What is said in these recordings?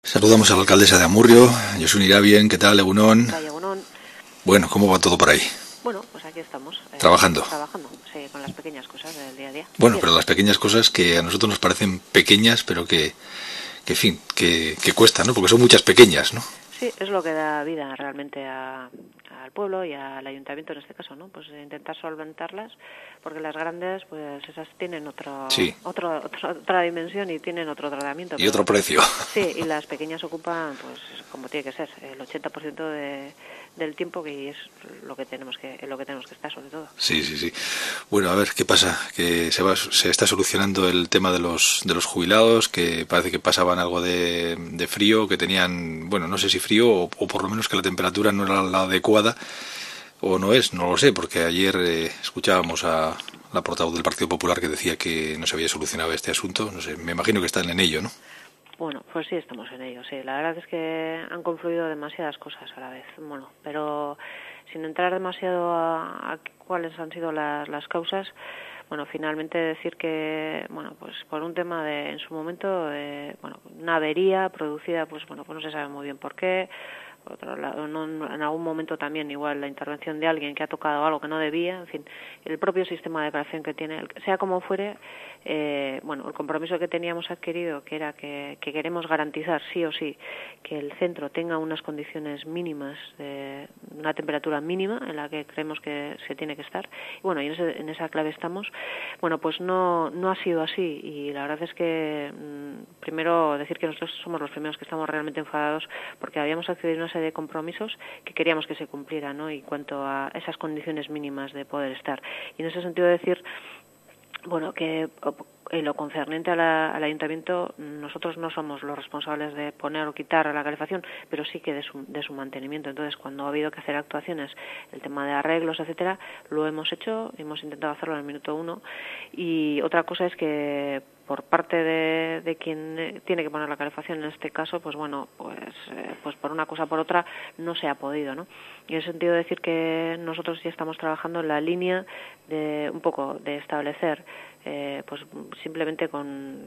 Saludamos a la alcaldesa de Amurrio, Josun Irabien, ¿qué tal, Egunon? Vaya, Egunon. Bueno, ¿cómo va todo por ahí? Bueno, pues aquí estamos. Trabajando. Trabajando, sí, con las pequeñas cosas del día a día. Bueno, Bien. pero las pequeñas cosas que a nosotros nos parecen pequeñas, pero en fin, que cuestan, ¿no? Porque son muchas pequeñas, ¿no? Sí, es lo que da vida realmente al pueblo y al ayuntamiento en este caso, ¿no? Pues intentar solventarlas, porque las grandes, pues esas tienen Sí. otra dimensión y tienen otro tratamiento. Y otro precio. Sí, y las pequeñas ocupan, pues como tiene que ser, el 80% del tiempo, que es lo que tenemos que estar, sobre todo. Sí. Bueno, a ver, ¿qué pasa? Que se está solucionando el tema de los jubilados, que parece que pasaban algo de frío, que tenían, bueno, no sé si frío o por lo menos que la temperatura no era la adecuada, o no es, no lo sé, porque ayer escuchábamos a la portavoz del Partido Popular que decía que no se había solucionado este asunto. No sé, me imagino que están en ello, ¿no? Bueno, pues sí, estamos en ello, sí. La verdad es que han confluido demasiadas cosas a la vez. Bueno, pero sin entrar demasiado a cuáles han sido las causas, bueno, finalmente decir que, bueno, pues por un tema en su momento, una avería producida, pues no se sabe muy bien por qué. Por otro lado, en algún momento también igual la intervención de alguien que ha tocado algo que no debía, en fin, el propio sistema de declaración que tiene, sea como fuere, el compromiso que teníamos adquirido, que era que queremos garantizar sí o sí que el centro tenga unas condiciones mínimas, una temperatura mínima en la que creemos que se tiene que estar, y bueno, y en esa clave estamos. Bueno, pues no ha sido así, y la verdad es que primero decir que nosotros somos los primeros que estamos realmente enfadados porque habíamos accedido a una serie de compromisos que queríamos que se cumplieran, ¿no? Y cuanto a esas condiciones mínimas de poder estar. Y en ese sentido decir, bueno, que en lo concerniente al ayuntamiento, nosotros no somos los responsables de poner o quitar la calefacción, pero sí que de su mantenimiento. Entonces, cuando ha habido que hacer actuaciones, el tema de arreglos, etcétera, lo hemos hecho, hemos intentado hacerlo en el minuto 1. Y otra cosa es que por parte de quien tiene que poner la calefacción, en este caso, pues por una cosa o por otra no se ha podido, ¿no? Y en ese sentido decir que nosotros ya estamos trabajando en la línea de un poco de establecer pues simplemente con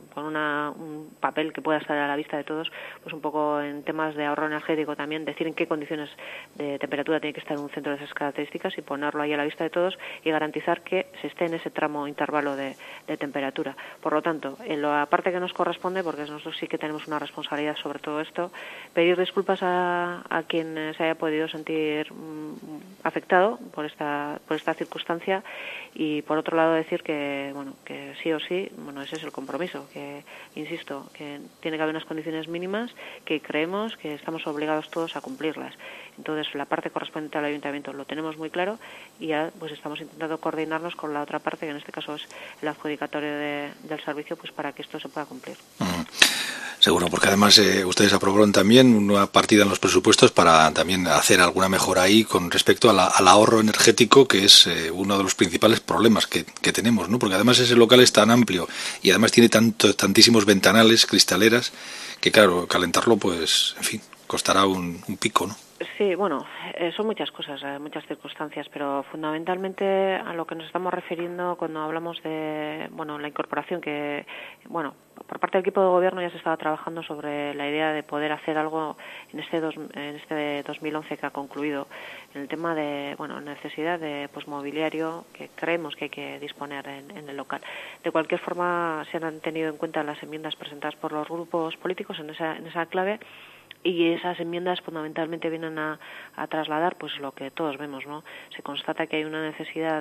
un papel que pueda estar a la vista de todos, pues un poco en temas de ahorro energético también, decir en qué condiciones de temperatura tiene que estar un centro de esas características y ponerlo ahí a la vista de todos y garantizar que se esté en ese tramo intervalo de temperatura. Por lo tanto, en la parte que nos corresponde, porque nosotros sí que tenemos una responsabilidad sobre todo esto, pedir disculpas a quien se haya podido sentir afectado por esta circunstancia, y por otro lado decir que sí o sí, ese es el compromiso, que insisto, que tiene que haber unas condiciones mínimas que creemos que estamos obligados todos a cumplirlas. Entonces, la parte correspondiente al ayuntamiento lo tenemos muy claro y ya pues estamos intentando coordinarnos con la otra parte, que en este caso es el adjudicatorio del servicio, pues para que esto se pueda cumplir. Seguro, porque además ustedes aprobaron también una partida en los presupuestos para también hacer alguna mejora ahí con respecto al ahorro energético, que es uno de los principales problemas que tenemos, ¿no? Porque además ese local es tan amplio y además tiene tantísimos ventanales, cristaleras, que claro, calentarlo, pues, en fin, costará un pico, ¿no? Sí, son muchas cosas, muchas circunstancias, pero fundamentalmente a lo que nos estamos refiriendo cuando hablamos de, la incorporación que, por parte del equipo de gobierno ya se estaba trabajando sobre la idea de poder hacer algo en este 2011 que ha concluido, en el tema de, necesidad de mobiliario que creemos que hay que disponer en el local. De cualquier forma, se han tenido en cuenta las enmiendas presentadas por los grupos políticos en esa clave. Y esas enmiendas fundamentalmente vienen a trasladar pues lo que todos vemos, ¿no? Se constata que hay una necesidad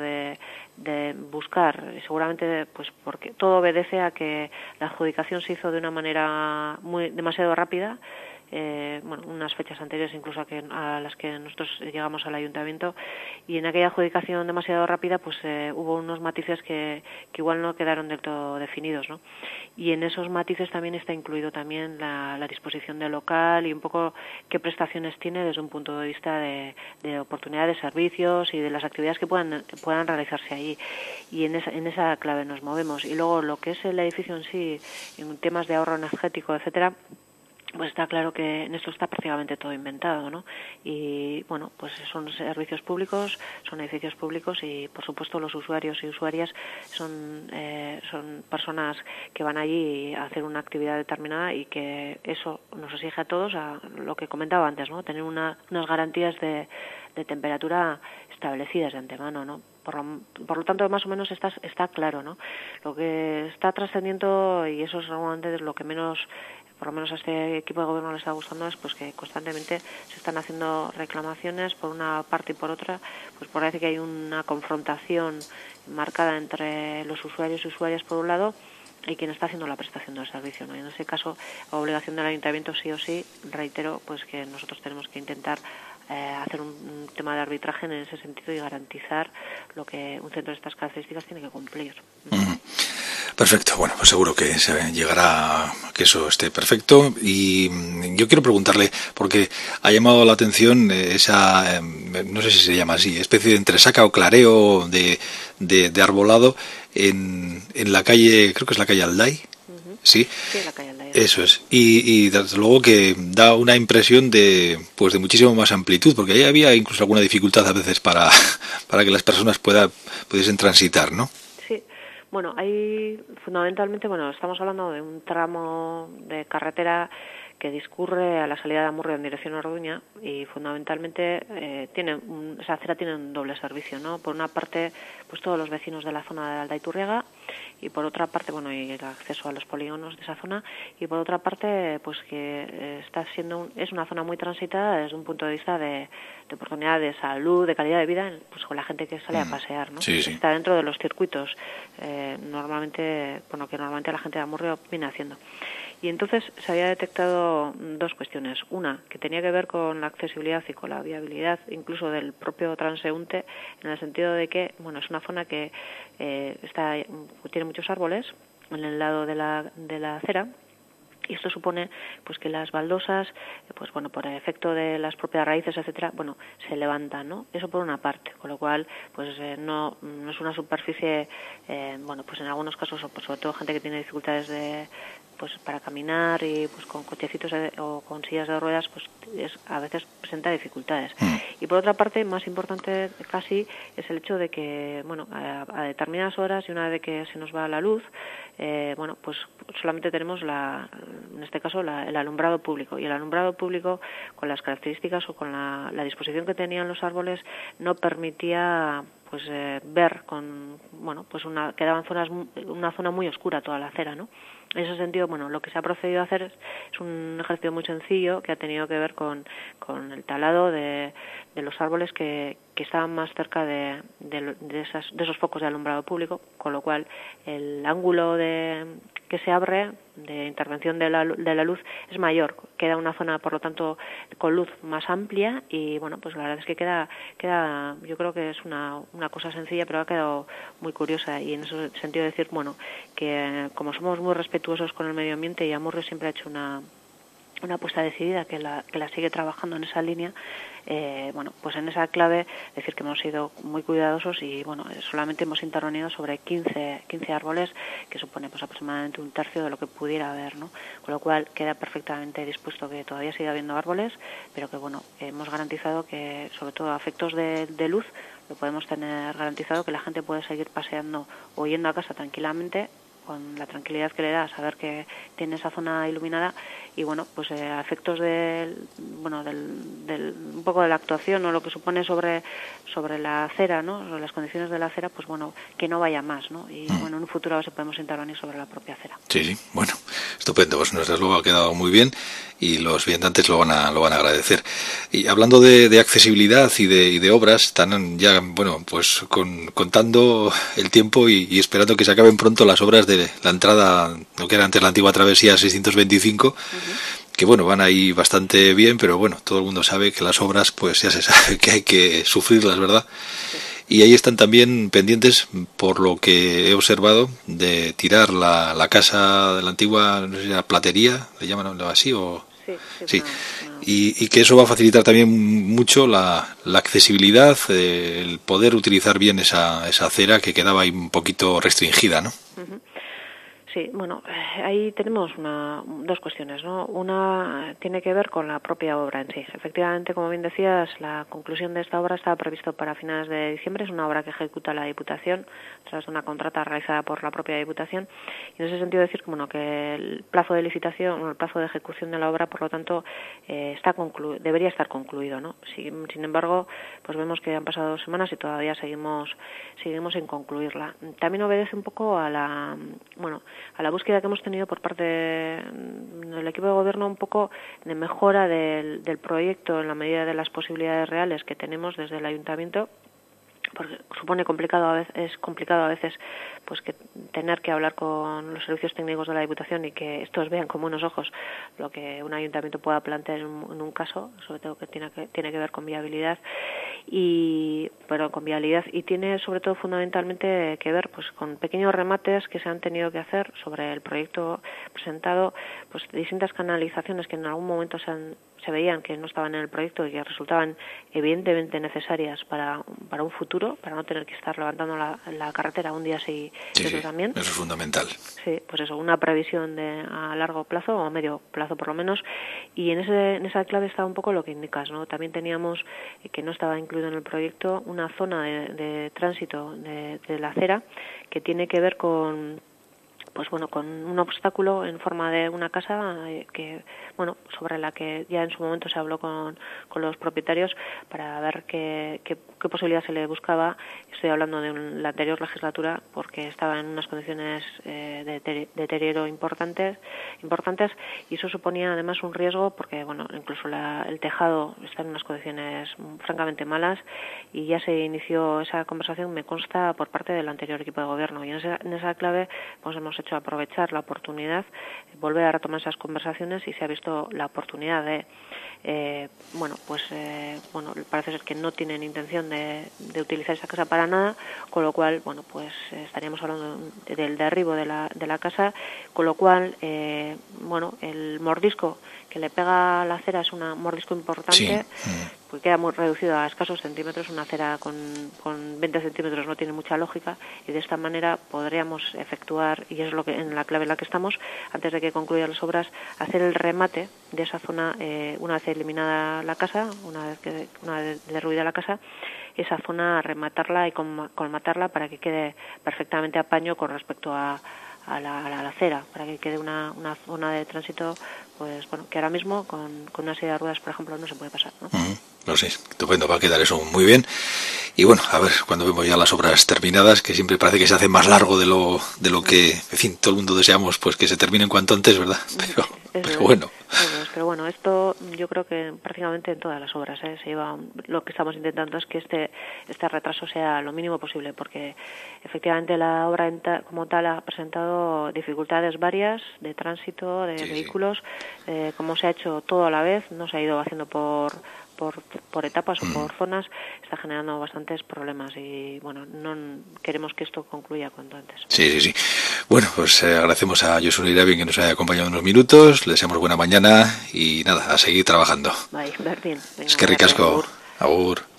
de buscar, seguramente pues porque todo obedece a que la adjudicación se hizo de una manera demasiado rápida, unas fechas anteriores incluso a las que nosotros llegamos al ayuntamiento, y en aquella adjudicación demasiado rápida pues hubo unos matices que igual no quedaron del todo definidos, ¿no? Y en esos matices también está incluido también la disposición del local y un poco qué prestaciones tiene desde un punto de vista de oportunidad de servicios y de las actividades que puedan realizarse allí, y en esa clave nos movemos. Y luego lo que es el edificio en sí, en temas de ahorro energético, etcétera, pues está claro que en esto está prácticamente todo inventado, ¿no? Y bueno, pues son servicios públicos, son edificios públicos y por supuesto los usuarios y usuarias son personas que van allí a hacer una actividad determinada y que eso nos exige a todos a lo que comentaba antes, ¿no? Tener unas garantías de temperatura establecidas de antemano, ¿no? Por lo tanto, más o menos está claro, ¿no? Lo que está trascendiendo, y eso es realmente lo que menos, por lo menos a este equipo de gobierno le está gustando, es pues que constantemente se están haciendo reclamaciones por una parte y por otra, pues parece que hay una confrontación marcada entre los usuarios y usuarias por un lado y quien está haciendo la prestación del servicio, ¿no? Y en ese caso, la obligación del ayuntamiento sí o sí, reitero, pues que nosotros tenemos que intentar hacer un tema de arbitraje en ese sentido y garantizar lo que un centro de estas características tiene que cumplir. Perfecto, bueno, pues seguro que se llegará a que eso esté perfecto. Y yo quiero preguntarle, porque ha llamado la atención esa, no sé si se llama así, especie de entresaca o clareo de arbolado en la calle, creo que es la calle Alday. Sí, la calle Alday. Eso es. Y desde luego que da una impresión de muchísimo más amplitud, porque ahí había incluso alguna dificultad a veces para que las personas pudiesen transitar, ¿no? Sí. Bueno, ahí fundamentalmente, estamos hablando de un tramo de carretera que discurre a la salida de Amurrio en dirección a Orduña y fundamentalmente esa acera tiene un doble servicio, ¿no? Por una parte, pues todos los vecinos de la zona de Aldaiturriaga y por otra parte, y el acceso a los polígonos de esa zona y por otra parte, pues que es una zona muy transitada desde un punto de vista de oportunidad de salud, de calidad de vida, pues con la gente que sale a pasear, ¿no? Sí, sí. Está dentro de los circuitos que normalmente la gente de Amurrio viene haciendo. Y entonces se había detectado dos cuestiones. Una, que tenía que ver con la accesibilidad y con la viabilidad incluso del propio transeúnte, en el sentido de que, es una zona que tiene muchos árboles en el lado de la acera. Y esto supone pues que las baldosas, por efecto de las propias raíces, etcétera, se levantan, ¿no? Eso por una parte, con lo cual no es una superficie, en algunos casos, sobre todo gente que tiene dificultades para caminar y con cochecitos o con sillas de ruedas, a veces presenta dificultades. Y por otra parte, más importante casi, es el hecho de que, a determinadas horas y una vez que se nos va la luz, solamente tenemos en este caso el alumbrado público, y el alumbrado público con las características o con la disposición que tenían los árboles no permitía ver quedaban una zona muy oscura toda la acera, ¿no? En ese sentido, lo que se ha procedido a hacer es un ejercicio muy sencillo que ha tenido que ver con el talado de los árboles que estaban más cerca de esos focos de alumbrado público, con lo cual el ángulo que se abre de intervención de la luz es mayor, queda una zona por lo tanto con luz más amplia y la verdad es que queda yo creo que es una cosa sencilla pero ha quedado muy curiosa, y en ese sentido decir que como somos muy respetuosos con el medio ambiente y Amurrio siempre ha hecho una apuesta decidida que la sigue trabajando en esa línea, en esa clave decir que hemos sido muy cuidadosos y solamente hemos intervenido sobre 15 árboles, que supone aproximadamente un tercio de lo que pudiera haber, ¿no? Con lo cual queda perfectamente dispuesto que todavía siga habiendo árboles, pero que hemos garantizado que sobre todo a efectos de luz lo podemos tener garantizado, que la gente puede seguir paseando o yendo a casa tranquilamente, con la tranquilidad que le da saber que tiene esa zona iluminada y a efectos un poco de la actuación o lo que supone sobre la acera, ¿no? Sobre las condiciones de la acera, que no vaya más, ¿no? Y en un futuro a ver si podemos intervenir sobre la propia acera. Sí, bueno, estupendo, desde luego ha quedado muy bien y los viandantes lo van a agradecer. Y hablando de accesibilidad y de obras, están ya, contando el tiempo y esperando que se acaben pronto las obras de la entrada, lo que era antes la antigua travesía 625, que van ahí bastante bien, pero todo el mundo sabe que las obras, ya se sabe que hay que sufrirlas, ¿verdad? Y ahí están también pendientes, por lo que he observado, de tirar la casa de la antigua, no sé si era platería, le llaman así o... Sí. Y que eso va a facilitar también mucho la accesibilidad, el poder utilizar bien esa acera que quedaba ahí un poquito restringida, ¿no? Sí, bueno, ahí tenemos dos cuestiones, ¿no? Una tiene que ver con la propia obra en sí. Efectivamente, como bien decías, la conclusión de esta obra estaba previsto para finales de diciembre. Es una obra que ejecuta la Diputación a través de una contrata realizada por la propia Diputación. Y en ese sentido decir que, bueno, que el plazo de licitación, el plazo de ejecución de la obra, por lo tanto, debería estar concluido, ¿no? Sin embargo, pues vemos que han pasado 2 semanas y todavía seguimos sin concluirla. También obedece un poco a la búsqueda que hemos tenido por parte del equipo de gobierno, un poco de mejora del proyecto en la medida de las posibilidades reales que tenemos desde el ayuntamiento, porque supone es complicado a veces pues que tener que hablar con los servicios técnicos de la Diputación y que estos vean con buenos ojos lo que un ayuntamiento pueda plantear en un caso, sobre todo que tiene que ver con viabilidad y tiene sobre todo fundamentalmente que ver pues con pequeños remates que se han tenido que hacer sobre el proyecto presentado, pues distintas canalizaciones que en algún momento se veían que no estaban en el proyecto y que resultaban evidentemente necesarias para un futuro, para no tener que estar levantando la carretera un día sí otro también. Eso es fundamental. Sí, pues eso, una previsión a largo plazo o a medio plazo por lo menos, y en esa clave está un poco lo que indicas, ¿no? También teníamos que no estaba incluido en el proyecto una zona de tránsito de la acera que tiene que ver con un obstáculo en forma de una casa sobre la que ya en su momento se habló con los propietarios para ver qué posibilidad se le buscaba. Estoy hablando de la anterior legislatura porque estaba en unas condiciones de deterioro importantes y eso suponía además un riesgo porque incluso el tejado está en unas condiciones francamente malas y ya se inició esa conversación, me consta, por parte del anterior equipo de gobierno, y en esa clave pues hemos hecho aprovechar la oportunidad, volver a retomar esas conversaciones y se ha visto la oportunidad de parece ser que no tienen intención de utilizar esa casa para nada, con lo cual estaríamos hablando del derribo de la casa, con lo cual el mordisco que le pega a la acera es un mordisco importante. Sí. Pues queda muy reducido a escasos centímetros. Una acera con 20 centímetros no tiene mucha lógica, y de esta manera podríamos efectuar, y es lo que en la clave en la que estamos, antes de que concluyan las obras, hacer el remate de esa zona una vez eliminada la casa, una vez derruida la casa, esa zona rematarla y colmatarla para que quede perfectamente a paño con respecto a la acera, para que quede una zona de tránsito que ahora mismo con una silla de ruedas, por ejemplo, no se puede pasar, ¿no? No sé, estupendo, va a quedar eso muy bien. Y a ver, cuando vemos ya las obras terminadas, que siempre parece que se hace más largo de lo que, en fin, todo el mundo deseamos, pues que se terminen cuanto antes, ¿verdad? Pero bueno. Pero bueno, esto yo creo que prácticamente en todas las obras se lleva. Lo que estamos intentando es que este retraso sea lo mínimo posible, porque efectivamente la obra como tal ha presentado dificultades varias de tránsito, de vehículos, como se ha hecho todo a la vez, no se ha ido haciendo por etapas o por zonas, está generando bastantes problemas y no queremos que esto concluya cuanto antes. Sí. Bueno, pues agradecemos a Josu Irabi que nos haya acompañado unos minutos, le deseamos buena mañana y nada, a seguir trabajando. Bai, berdin. Eskerrik asko. Agur.